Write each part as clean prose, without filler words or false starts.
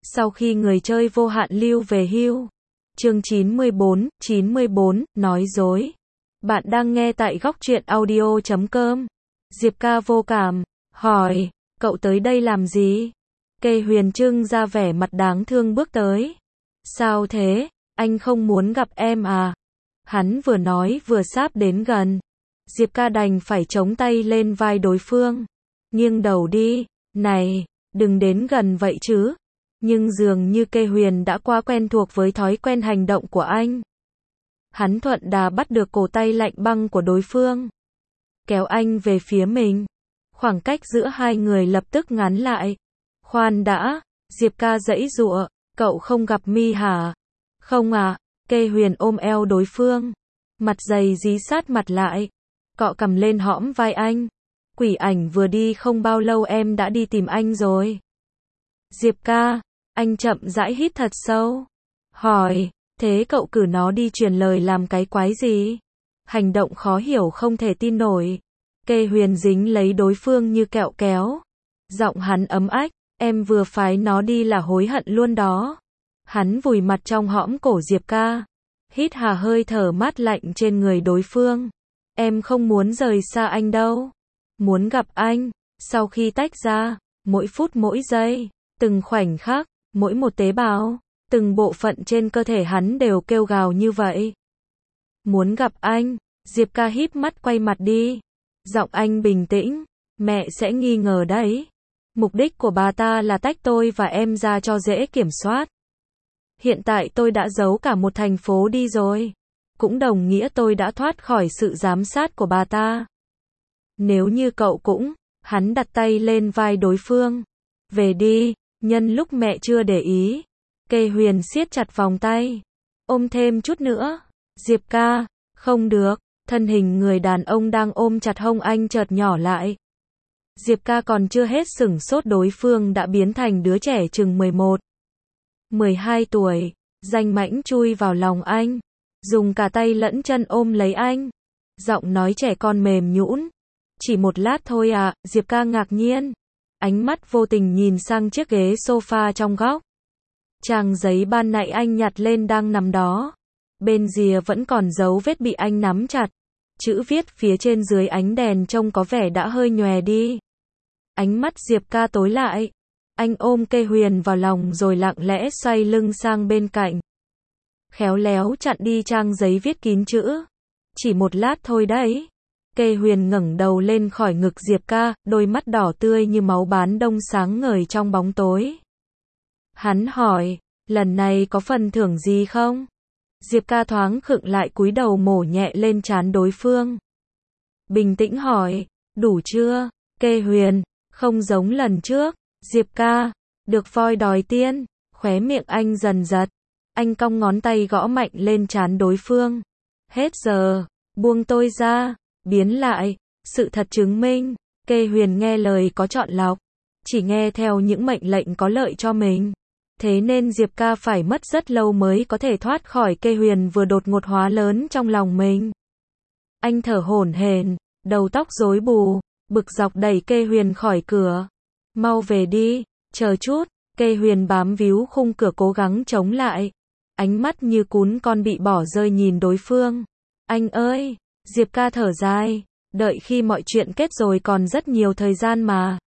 Sau khi người chơi vô hạn lưu về hưu. Chương 94, nói dối. Bạn đang nghe tại góc truyện audio.com. Diệp Ca vô cảm, hỏi, cậu tới đây làm gì? Kê Huyền trưng ra vẻ mặt đáng thương bước tới. Sao thế, anh không muốn gặp em à? Hắn vừa nói vừa sáp đến gần. Diệp Ca đành phải chống tay lên vai đối phương. Nghiêng đầu đi, này, đừng đến gần vậy chứ. Nhưng dường như Kê Huyền đã quá quen thuộc với thói quen hành động của anh. Hắn thuận đà bắt được cổ tay lạnh băng của đối phương, kéo anh về phía mình. Khoảng cách giữa hai người lập tức ngắn lại. Khoan đã, Diệp Ca giãy giụa, cậu không gặp Mi hả? Không à, Kê Huyền ôm eo đối phương, mặt dày dí sát mặt lại, cọ cằm lên hõm vai anh. Quỷ ảnh vừa đi không bao lâu em đã đi tìm anh rồi. Diệp Ca, anh chậm rãi hít thật sâu, hỏi, thế cậu cử nó đi truyền lời làm cái quái gì? Hành động khó hiểu không thể tin nổi. Kê Huyền dính lấy đối phương như kẹo kéo. Giọng hắn ấm ách, em vừa phái nó đi là hối hận luôn đó. Hắn vùi mặt trong hõm cổ Diệp Ca, hít hà hơi thở mát lạnh trên người đối phương. Em không muốn rời xa anh đâu. Muốn gặp anh. Sau khi tách ra, mỗi phút mỗi giây, từng khoảnh khắc, mỗi một tế bào, từng bộ phận trên cơ thể hắn đều kêu gào như vậy. Muốn gặp anh. Diệp Ca híp mắt quay mặt đi. Giọng anh bình tĩnh, mẹ sẽ nghi ngờ đấy. Mục đích của bà ta là tách tôi và em ra cho dễ kiểm soát. Hiện tại tôi đã giấu cả một thành phố đi rồi. Cũng đồng nghĩa tôi đã thoát khỏi sự giám sát của bà ta. Nếu như cậu cũng, hắn đặt tay lên vai đối phương. Về đi, nhân lúc mẹ chưa để ý. Kê Huyền siết chặt vòng tay. Ôm thêm chút nữa. Diệp Ca, không được. Thân hình người đàn ông đang ôm chặt hông anh chợt nhỏ lại. Diệp Ca còn chưa hết sửng sốt, đối phương đã biến thành đứa trẻ chừng 11, 12 tuổi, danh mãnh chui vào lòng anh, dùng cả tay lẫn chân ôm lấy anh. Giọng nói trẻ con mềm nhũn. Chỉ một lát thôi à? Diệp Ca ngạc nhiên, ánh mắt vô tình nhìn sang chiếc ghế sofa trong góc. Trang giấy ban nãy anh nhặt lên đang nằm đó. Bên rìa vẫn còn dấu vết bị anh nắm chặt. Chữ viết phía trên dưới ánh đèn trông có vẻ đã hơi nhòe đi. Ánh mắt Diệp Ca tối lại. Anh ôm Kê Huyền vào lòng rồi lặng lẽ xoay lưng sang bên cạnh. Khéo léo chặn đi trang giấy viết kín chữ. Chỉ một lát thôi đấy. Kê Huyền ngẩng đầu lên khỏi ngực Diệp Ca, đôi mắt đỏ tươi như máu bán đông sáng ngời trong bóng tối. Hắn hỏi, lần này có phần thưởng gì không? Diệp Ca thoáng khựng lại, cúi đầu mổ nhẹ lên trán đối phương. Bình tĩnh hỏi, đủ chưa? Kê Huyền, không giống lần trước. Diệp Ca, được voi đòi tiên. Khóe miệng anh dần giật. Anh cong ngón tay gõ mạnh lên trán đối phương. Hết giờ, buông tôi ra. Biến lại, sự thật chứng minh, Kê Huyền nghe lời có chọn lọc, chỉ nghe theo những mệnh lệnh có lợi cho mình. Thế nên Diệp Ca phải mất rất lâu mới có thể thoát khỏi Kê Huyền vừa đột ngột hóa lớn trong lòng mình. Anh thở hổn hển, đầu tóc rối bù, bực dọc đẩy Kê Huyền khỏi cửa. Mau về đi, chờ chút. Kê Huyền bám víu khung cửa cố gắng chống lại. Ánh mắt như cún con bị bỏ rơi nhìn đối phương. Anh ơi! Diệp Ca thở dài, đợi khi mọi chuyện kết rồi còn rất nhiều thời gian mà.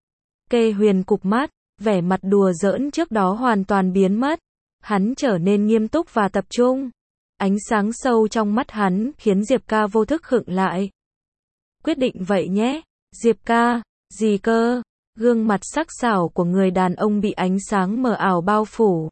Kê Huyền cụp mắt, vẻ mặt đùa giỡn trước đó hoàn toàn biến mất. Hắn trở nên nghiêm túc và tập trung. Ánh sáng sâu trong mắt hắn khiến Diệp Ca vô thức khựng lại. Quyết định vậy nhé. Diệp Ca, gì cơ? Gương mặt sắc sảo của người đàn ông bị ánh sáng mờ ảo bao phủ.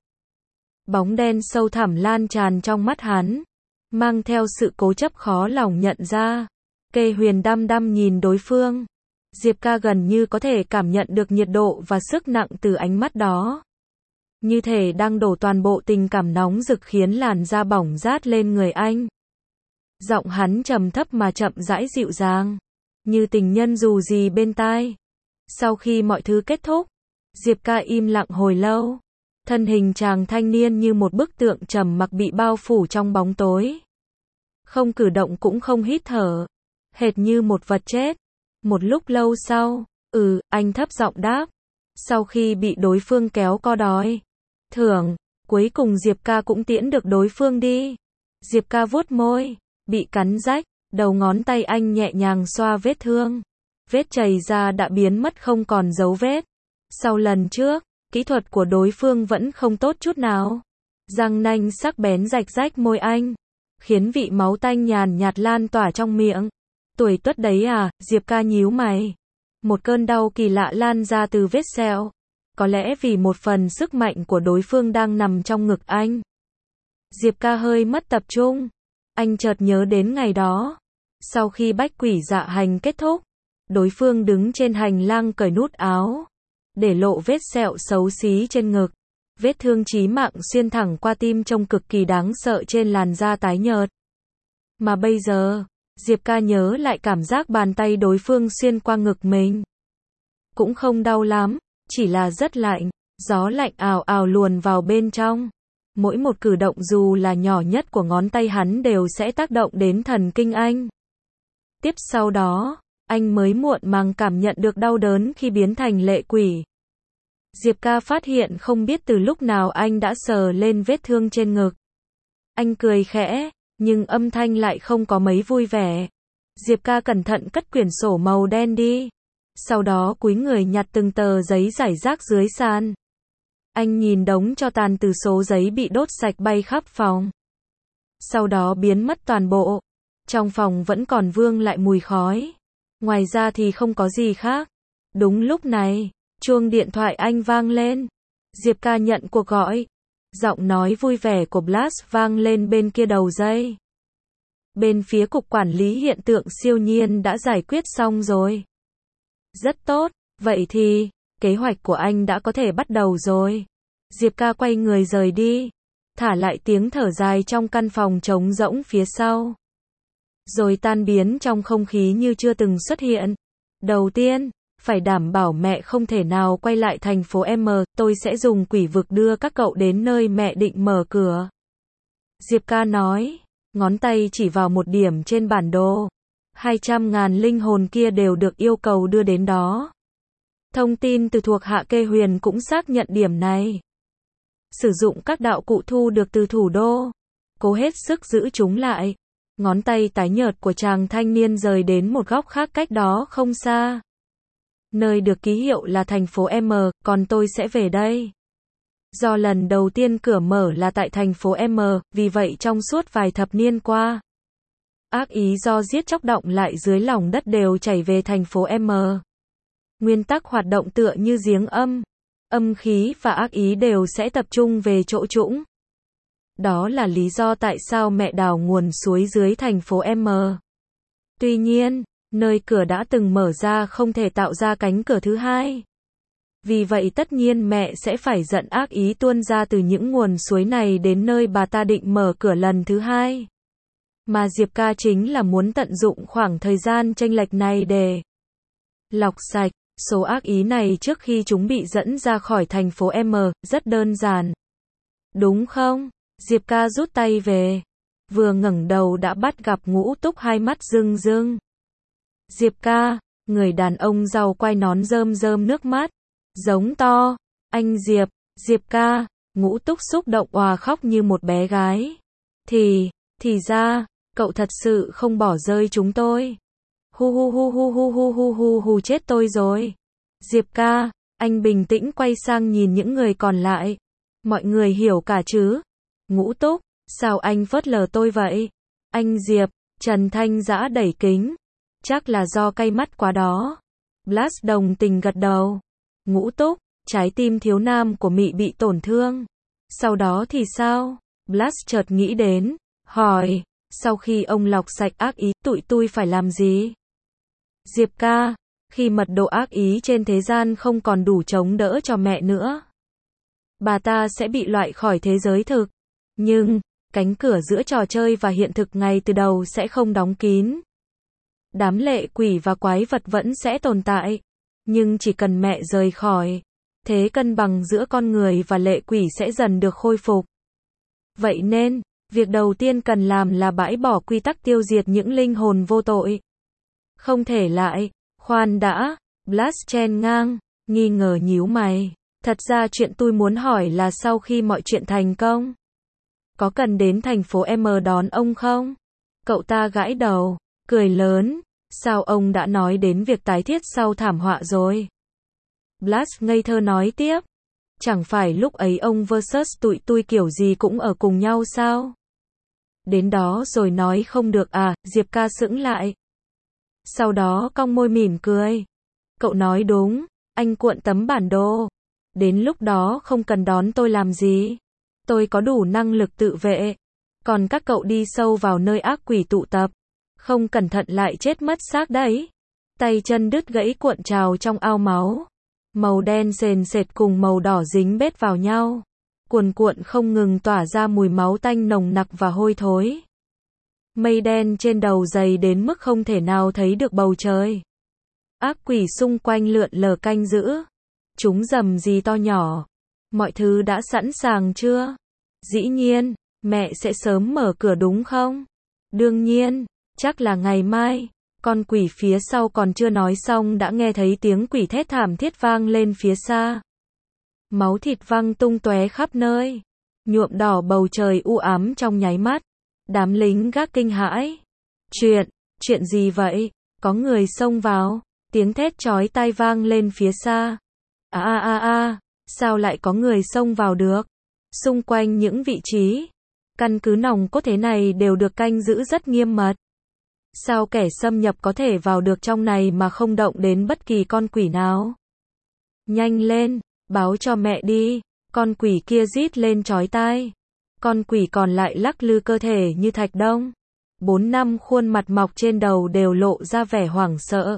Bóng đen sâu thẳm lan tràn trong mắt hắn, mang theo sự cố chấp khó lòng nhận ra. Kê Huyền đăm đăm nhìn đối phương. Diệp Ca gần như có thể cảm nhận được nhiệt độ và sức nặng từ ánh mắt đó. Như thể đang đổ toàn bộ tình cảm nóng rực khiến làn da bỏng rát lên người anh. Giọng hắn trầm thấp mà chậm rãi dịu dàng, như tình nhân dù gì bên tai. Sau khi mọi thứ kết thúc, Diệp Ca im lặng hồi lâu. Thân hình chàng thanh niên như một bức tượng trầm mặc bị bao phủ trong bóng tối. Không cử động cũng không hít thở, hệt như một vật chết. Một lúc lâu sau, anh thấp giọng đáp. Sau khi bị đối phương kéo co đói, thưởng. Cuối cùng Diệp ca cũng tiễn được đối phương đi. Diệp ca vuốt môi, bị cắn rách, đầu ngón tay anh nhẹ nhàng xoa vết thương. Vết chảy ra đã biến mất không còn dấu vết. Sau lần trước, kỹ thuật của đối phương vẫn không tốt chút nào. Răng nanh sắc bén rạch rách môi anh, khiến vị máu tanh nhàn nhạt lan tỏa trong miệng. Tuổi tuất đấy à, Diệp ca nhíu mày. Một cơn đau kỳ lạ lan ra từ vết sẹo. Có lẽ vì một phần sức mạnh của đối phương đang nằm trong ngực anh. Diệp ca hơi mất tập trung. Anh chợt nhớ đến ngày đó. Sau khi bách quỷ dạ hành kết thúc, đối phương đứng trên hành lang cởi nút áo, để lộ vết sẹo xấu xí trên ngực. Vết thương chí mạng xuyên thẳng qua tim trông cực kỳ đáng sợ trên làn da tái nhợt. Mà bây giờ, Diệp ca nhớ lại cảm giác bàn tay đối phương xuyên qua ngực mình. Cũng không đau lắm, chỉ là rất lạnh, gió lạnh ào ào luồn vào bên trong. Mỗi một cử động dù là nhỏ nhất của ngón tay hắn đều sẽ tác động đến thần kinh anh. Tiếp sau đó, anh mới muộn màng cảm nhận được đau đớn khi biến thành lệ quỷ. Diệp ca phát hiện không biết từ lúc nào anh đã sờ lên vết thương trên ngực. Anh cười khẽ, nhưng âm thanh lại không có mấy vui vẻ. Diệp ca cẩn thận cất quyển sổ màu đen đi. Sau đó cúi người nhặt từng tờ giấy rải rác dưới sàn. Anh nhìn đống tro tàn từ số giấy bị đốt sạch bay khắp phòng. Sau đó biến mất toàn bộ. Trong phòng vẫn còn vương lại mùi khói. Ngoài ra thì không có gì khác. Đúng lúc này, chuông điện thoại anh vang lên. Diệp ca nhận cuộc gọi. Giọng nói vui vẻ của Blast vang lên bên kia đầu dây. Bên phía cục quản lý hiện tượng siêu nhiên đã giải quyết xong rồi. Rất tốt, vậy thì, kế hoạch của anh đã có thể bắt đầu rồi. Diệp ca quay người rời đi, thả lại tiếng thở dài trong căn phòng trống rỗng phía sau. Rồi tan biến trong không khí như chưa từng xuất hiện. Đầu tiên, phải đảm bảo mẹ không thể nào quay lại thành phố M, tôi sẽ dùng quỷ vực đưa các cậu đến nơi mẹ định mở cửa. Diệp ca nói, ngón tay chỉ vào một điểm trên bản đồ. 200.000 linh hồn kia đều được yêu cầu đưa đến đó. Thông tin từ thuộc hạ Kê Huyền cũng xác nhận điểm này. Sử dụng các đạo cụ thu được từ thủ đô. Cố hết sức giữ chúng lại. Ngón tay tái nhợt của chàng thanh niên rời đến một góc khác cách đó không xa. Nơi được ký hiệu là thành phố M, còn tôi sẽ về đây. Do lần đầu tiên cửa mở là tại thành phố M, vì vậy trong suốt vài thập niên qua, ác ý do giết chóc động lại dưới lòng đất đều chảy về thành phố M. Nguyên tắc hoạt động tựa như giếng âm khí và ác ý đều sẽ tập trung về chỗ trũng. Đó là lý do tại sao mẹ đào nguồn suối dưới thành phố M. Tuy nhiên, nơi cửa đã từng mở ra không thể tạo ra cánh cửa thứ hai. Vì vậy tất nhiên mẹ sẽ phải dẫn ác ý tuôn ra từ những nguồn suối này đến nơi bà ta định mở cửa lần thứ hai. Mà Diệp ca chính là muốn tận dụng khoảng thời gian chênh lệch này để lọc sạch số ác ý này trước khi chúng bị dẫn ra khỏi thành phố M, rất đơn giản. Đúng không? Diệp ca rút tay về. Vừa ngẩng đầu đã bắt gặp Ngũ Túc hai mắt rưng rưng. Diệp ca, người đàn ông rau quai nón rơm rơm nước mắt. Giống to. Anh Diệp, Diệp ca. Ngũ Túc xúc động òa khóc như một bé gái. Thì ra, cậu thật sự không bỏ rơi chúng tôi. Hu chết tôi rồi. Diệp ca, anh bình tĩnh quay sang nhìn những người còn lại. Mọi người hiểu cả chứ? Ngũ Túc, sao anh phớt lờ tôi vậy? Anh Diệp, Trần Thanh Dã đẩy kính. Chắc là do cay mắt quá đó. Blast đồng tình gật đầu. Ngũ Túc, trái tim thiếu nam của Mị bị tổn thương. Sau đó thì sao? Blast chợt nghĩ đến, hỏi, sau khi ông lọc sạch ác ý, tụi tôi phải làm gì? Diệp ca, khi mật độ ác ý trên thế gian không còn đủ chống đỡ cho mẹ nữa, bà ta sẽ bị loại khỏi thế giới thực. Nhưng, cánh cửa giữa trò chơi và hiện thực ngay từ đầu sẽ không đóng kín. Đám lệ quỷ và quái vật vẫn sẽ tồn tại. Nhưng chỉ cần mẹ rời khỏi, thế cân bằng giữa con người và lệ quỷ sẽ dần được khôi phục. Vậy nên, việc đầu tiên cần làm là bãi bỏ quy tắc tiêu diệt những linh hồn vô tội. Không thể lại. Khoan đã. Blast chen ngang, nghi ngờ nhíu mày. Thật ra chuyện tôi muốn hỏi là sau khi mọi chuyện thành công, có cần đến thành phố M đón ông không? Cậu ta gãi đầu, cười lớn, sao ông đã nói đến việc tái thiết sau thảm họa rồi? Blas ngây thơ nói tiếp, chẳng phải lúc ấy ông versus tụi tôi kiểu gì cũng ở cùng nhau sao? Đến đó rồi nói không được à? Diệp Ca sững lại. Sau đó cong môi mỉm cười. Cậu nói đúng, anh cuộn tấm bản đồ. Đến lúc đó không cần đón tôi làm gì. Tôi có đủ năng lực tự vệ. Còn các cậu đi sâu vào nơi ác quỷ tụ tập, không cẩn thận lại chết mất xác đấy. Tay chân đứt gãy cuộn trào trong ao máu. Màu đen sền sệt cùng màu đỏ dính bết vào nhau. Cuồn cuộn không ngừng tỏa ra mùi máu tanh nồng nặc và hôi thối. Mây đen trên đầu dày đến mức không thể nào thấy được bầu trời. Ác quỷ xung quanh lượn lờ canh giữ. Chúng rầm rì to nhỏ. Mọi thứ đã sẵn sàng chưa? Dĩ nhiên, mẹ sẽ sớm mở cửa đúng không? Đương nhiên, chắc là ngày mai. Con quỷ phía sau còn chưa nói xong đã nghe thấy tiếng quỷ thét thảm thiết vang lên phía xa. Máu thịt văng tung tóe khắp nơi, nhuộm đỏ bầu trời u ám trong nháy mắt. Đám lính gác kinh hãi. Chuyện gì vậy? Có người xông vào, tiếng thét chói tai vang lên phía xa. Sao lại có người xông vào được? Xung quanh những vị trí căn cứ nòng cốt thế này đều được canh giữ rất nghiêm mật. Sao kẻ xâm nhập có thể vào được trong này mà không động đến bất kỳ con quỷ nào? Nhanh lên, báo cho mẹ đi. Con quỷ kia rít lên chói tai. Con quỷ còn lại lắc lư cơ thể như thạch đông. 4-5 khuôn mặt mọc trên đầu đều lộ ra vẻ hoảng sợ.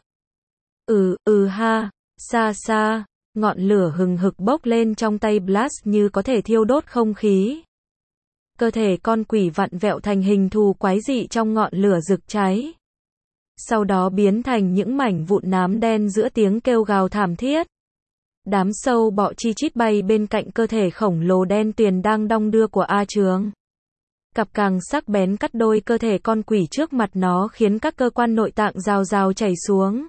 Ha, xa, ngọn lửa hừng hực bốc lên trong tay Blas như có thể thiêu đốt không khí. Cơ thể con quỷ vặn vẹo thành hình thù quái dị trong ngọn lửa rực cháy. Sau đó biến thành những mảnh vụn nám đen giữa tiếng kêu gào thảm thiết. Đám sâu bọ chi chít bay bên cạnh cơ thể khổng lồ đen tuyền đang đong đưa của A Trường. Cặp càng sắc bén cắt đôi cơ thể con quỷ trước mặt nó khiến các cơ quan nội tạng rào rào chảy xuống.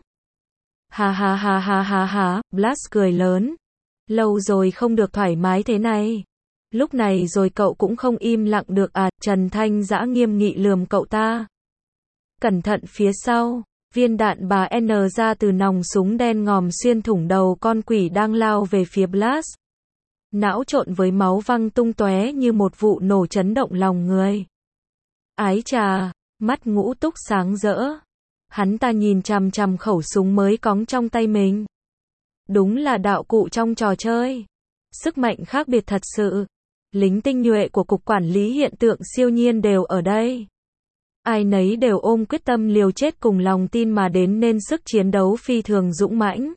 Ha, Blas cười lớn. Lâu rồi không được thoải mái thế này. Lúc này rồi cậu cũng không im lặng được à? Trần Thanh Dã nghiêm nghị lườm cậu ta. Cẩn thận phía sau, viên đạn bà N ra từ nòng súng đen ngòm xuyên thủng đầu con quỷ đang lao về phía Blas. Não trộn với máu văng tung tóe như một vụ nổ chấn động lòng người. Ái chà, mắt Ngũ Túc sáng rỡ. Hắn ta nhìn chằm chằm khẩu súng mới cóng trong tay mình. Đúng là đạo cụ trong trò chơi. Sức mạnh khác biệt thật sự. Lính tinh nhuệ của Cục Quản lý Hiện tượng siêu nhiên đều ở đây. Ai nấy đều ôm quyết tâm liều chết cùng lòng tin mà đến nên sức chiến đấu phi thường dũng mãnh.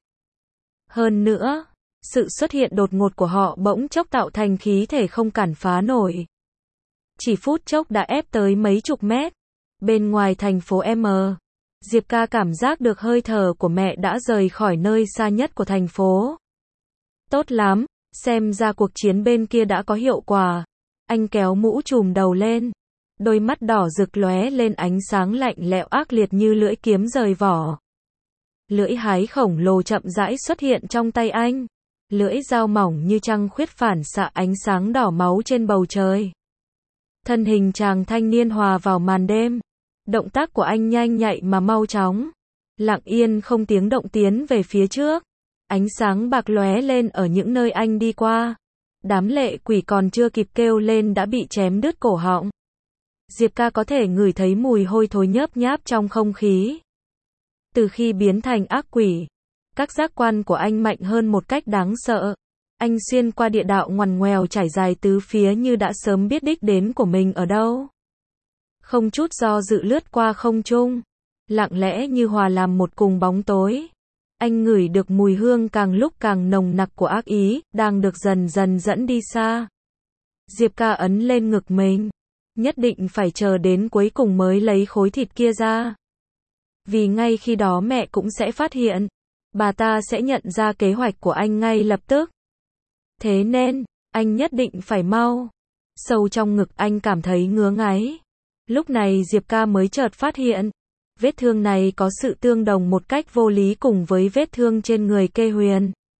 Hơn nữa, sự xuất hiện đột ngột của họ bỗng chốc tạo thành khí thể không cản phá nổi. Chỉ phút chốc đã ép tới mấy chục mét. Bên ngoài thành phố M, Diệp Ca cảm giác được hơi thở của mẹ đã rời khỏi nơi xa nhất của thành phố. Tốt lắm, xem ra cuộc chiến bên kia đã có hiệu quả. Anh kéo mũ trùm đầu lên. Đôi mắt đỏ rực lóe lên ánh sáng lạnh lẽo ác liệt như lưỡi kiếm rời vỏ. Lưỡi hái khổng lồ chậm rãi xuất hiện trong tay anh. Lưỡi dao mỏng như trăng khuyết phản xạ ánh sáng đỏ máu trên bầu trời. Thân hình chàng thanh niên hòa vào màn đêm. Động tác của anh nhanh nhạy mà mau chóng. Lặng yên không tiếng động tiến về phía trước. Ánh sáng bạc lóe lên ở những nơi anh đi qua. Đám lệ quỷ còn chưa kịp kêu lên đã bị chém đứt cổ họng. Diệp Ca có thể ngửi thấy mùi hôi thối nhớp nháp trong không khí. Từ khi biến thành ác quỷ, các giác quan của anh mạnh hơn một cách đáng sợ. Anh xuyên qua địa đạo ngoằn ngoèo trải dài tứ phía như đã sớm biết đích đến của mình ở đâu. Không chút do dự lướt qua không trung, lặng lẽ như hòa làm một cùng bóng tối. Anh ngửi được mùi hương càng lúc càng nồng nặc của ác ý, đang được dần dần dẫn đi xa. Diệp Ca ấn lên ngực mình. Nhất định phải chờ đến cuối cùng mới lấy khối thịt kia ra. Vì ngay khi đó mẹ cũng sẽ phát hiện. Bà ta sẽ nhận ra kế hoạch của anh ngay lập tức. Thế nên, anh nhất định phải mau. Sâu trong ngực anh cảm thấy ngứa ngáy. Lúc này Diệp Ca mới chợt phát hiện. Vết thương này có sự tương đồng một cách vô lý cùng với vết thương trên người Kê Huyền.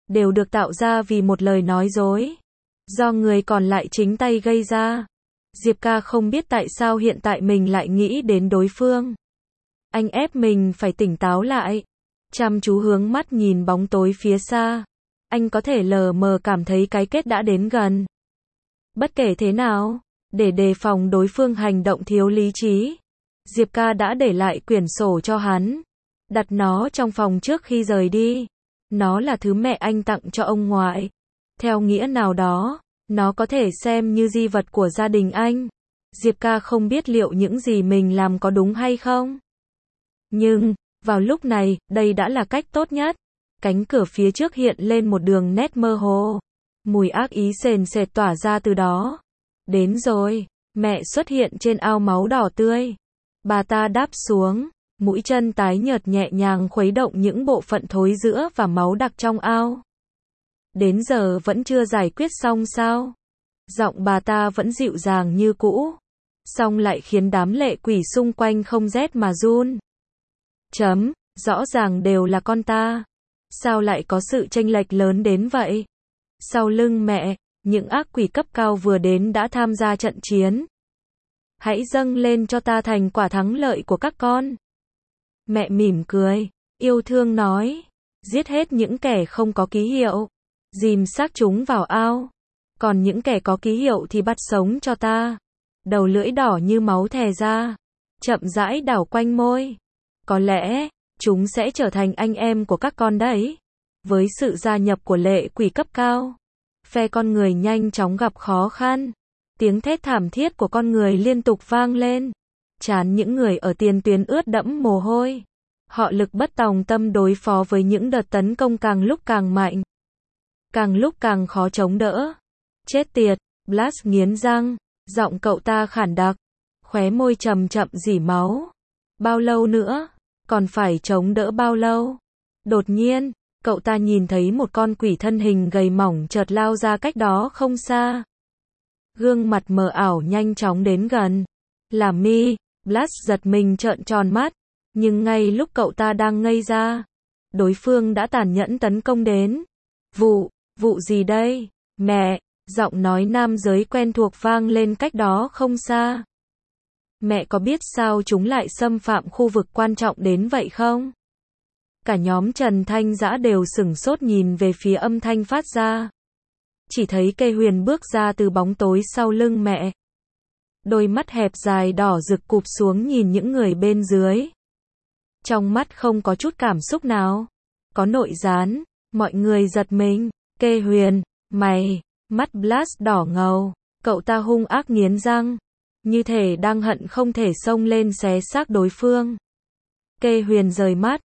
đều được tạo ra vì một lời nói dối, do người còn lại chính tay gây ra. Diệp ca không biết tại sao hiện tại mình lại nghĩ đến đối phương. Anh ép mình phải tỉnh táo lại, chăm chú hướng mắt nhìn bóng tối phía xa. Anh có thể lờ mờ cảm thấy cái kết đã đến gần. Bất kể thế nào, để đề phòng đối phương hành động thiếu lý trí, Diệp ca đã để lại quyển sổ cho hắn, đặt nó trong phòng trước khi rời đi. Nó là thứ mẹ anh tặng cho ông ngoại. Theo nghĩa nào đó, nó có thể xem như di vật của gia đình anh. Diệp ca không biết liệu những gì mình làm có đúng hay không. Nhưng, vào lúc này, đây đã là cách tốt nhất. Cánh cửa phía trước hiện lên một đường nét mơ hồ. Mùi ác ý sền sệt tỏa ra từ đó. Đến rồi, mẹ xuất hiện trên ao máu đỏ tươi. Bà ta đáp xuống, mũi chân tái nhợt nhẹ nhàng khuấy động những bộ phận thối rữa và máu đặc trong ao. Đến giờ vẫn chưa giải quyết xong sao? Giọng bà ta vẫn dịu dàng như cũ, song lại khiến đám lệ quỷ xung quanh không rét mà run. Rõ ràng đều là con ta. Sao lại có sự chênh lệch lớn đến vậy? Sau lưng mẹ, những ác quỷ cấp cao vừa đến đã tham gia trận chiến. Hãy dâng lên cho ta thành quả thắng lợi của các con. Mẹ mỉm cười, yêu thương nói, giết hết những kẻ không có ký hiệu, dìm xác chúng vào ao. Còn những kẻ có ký hiệu thì bắt sống cho ta. Đầu lưỡi đỏ như máu thè ra, chậm rãi đảo quanh môi. Có lẽ, chúng sẽ trở thành anh em của các con đấy. Với sự gia nhập của lệ quỷ cấp cao, phe con người nhanh chóng gặp khó khăn. Tiếng thét thảm thiết của con người liên tục vang lên. Trán những người ở tiền tuyến ướt đẫm mồ hôi. Họ lực bất tòng tâm đối phó với những đợt tấn công càng lúc càng mạnh, càng lúc càng khó chống đỡ. Chết tiệt, Blast nghiến răng, giọng cậu ta khản đặc, khóe môi chậm chậm rỉ máu. Bao lâu nữa? Còn phải chống đỡ bao lâu? Đột nhiên, cậu ta nhìn thấy một con quỷ thân hình gầy mỏng chợt lao ra cách đó không xa. Gương mặt mờ ảo nhanh chóng đến gần. Là Mi. Blast giật mình trợn tròn mắt. Nhưng ngay lúc cậu ta đang ngây ra, đối phương đã tàn nhẫn tấn công đến. Vụ gì đây? Mẹ, giọng nói nam giới quen thuộc vang lên cách đó không xa. Mẹ có biết sao chúng lại xâm phạm khu vực quan trọng đến vậy không? Cả nhóm Trần Thanh Dã đều sửng sốt nhìn về phía âm thanh phát ra. Chỉ thấy Cây Huyền bước ra từ bóng tối sau lưng mẹ. Đôi mắt hẹp dài đỏ rực cụp xuống nhìn những người bên dưới. Trong mắt không có chút cảm xúc nào. Có nội gián, mọi người giật mình. Cây Huyền, mày, mắt Blast đỏ ngầu. Cậu ta hung ác nghiến răng, như thể đang hận không thể xông lên xé xác đối phương. Cây Huyền rời mắt.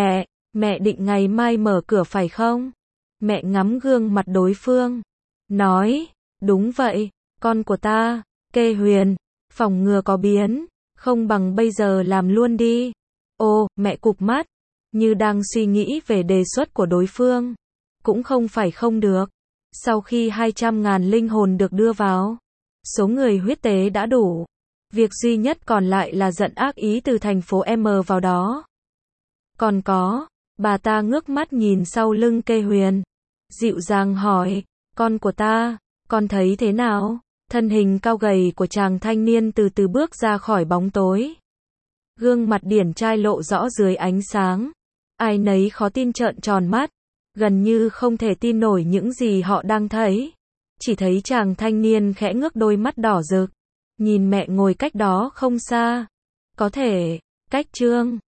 Mẹ định ngày mai mở cửa phải không? Mẹ ngắm gương mặt đối phương, nói, đúng vậy, con của ta. Cây Huyền, phòng ngừa có biến, không bằng bây giờ làm luôn đi. Ô, mẹ cụp mắt, như đang suy nghĩ về đề xuất của đối phương. Cũng không phải không được. Sau khi 200.000 linh hồn được đưa vào, số người huyết tế đã đủ. Việc duy nhất còn lại là dẫn ác ý từ thành phố M vào đó. Còn có, bà ta ngước mắt nhìn sau lưng Cây Huyền, dịu dàng hỏi, con của ta, con thấy thế nào? Thân hình cao gầy của chàng thanh niên từ từ bước ra khỏi bóng tối. Gương mặt điển trai lộ rõ dưới ánh sáng. Ai nấy khó tin trợn tròn mắt, gần như không thể tin nổi những gì họ đang thấy. Chỉ thấy chàng thanh niên khẽ ngước đôi mắt đỏ rực, nhìn mẹ ngồi cách đó không xa. Có thể, cách chương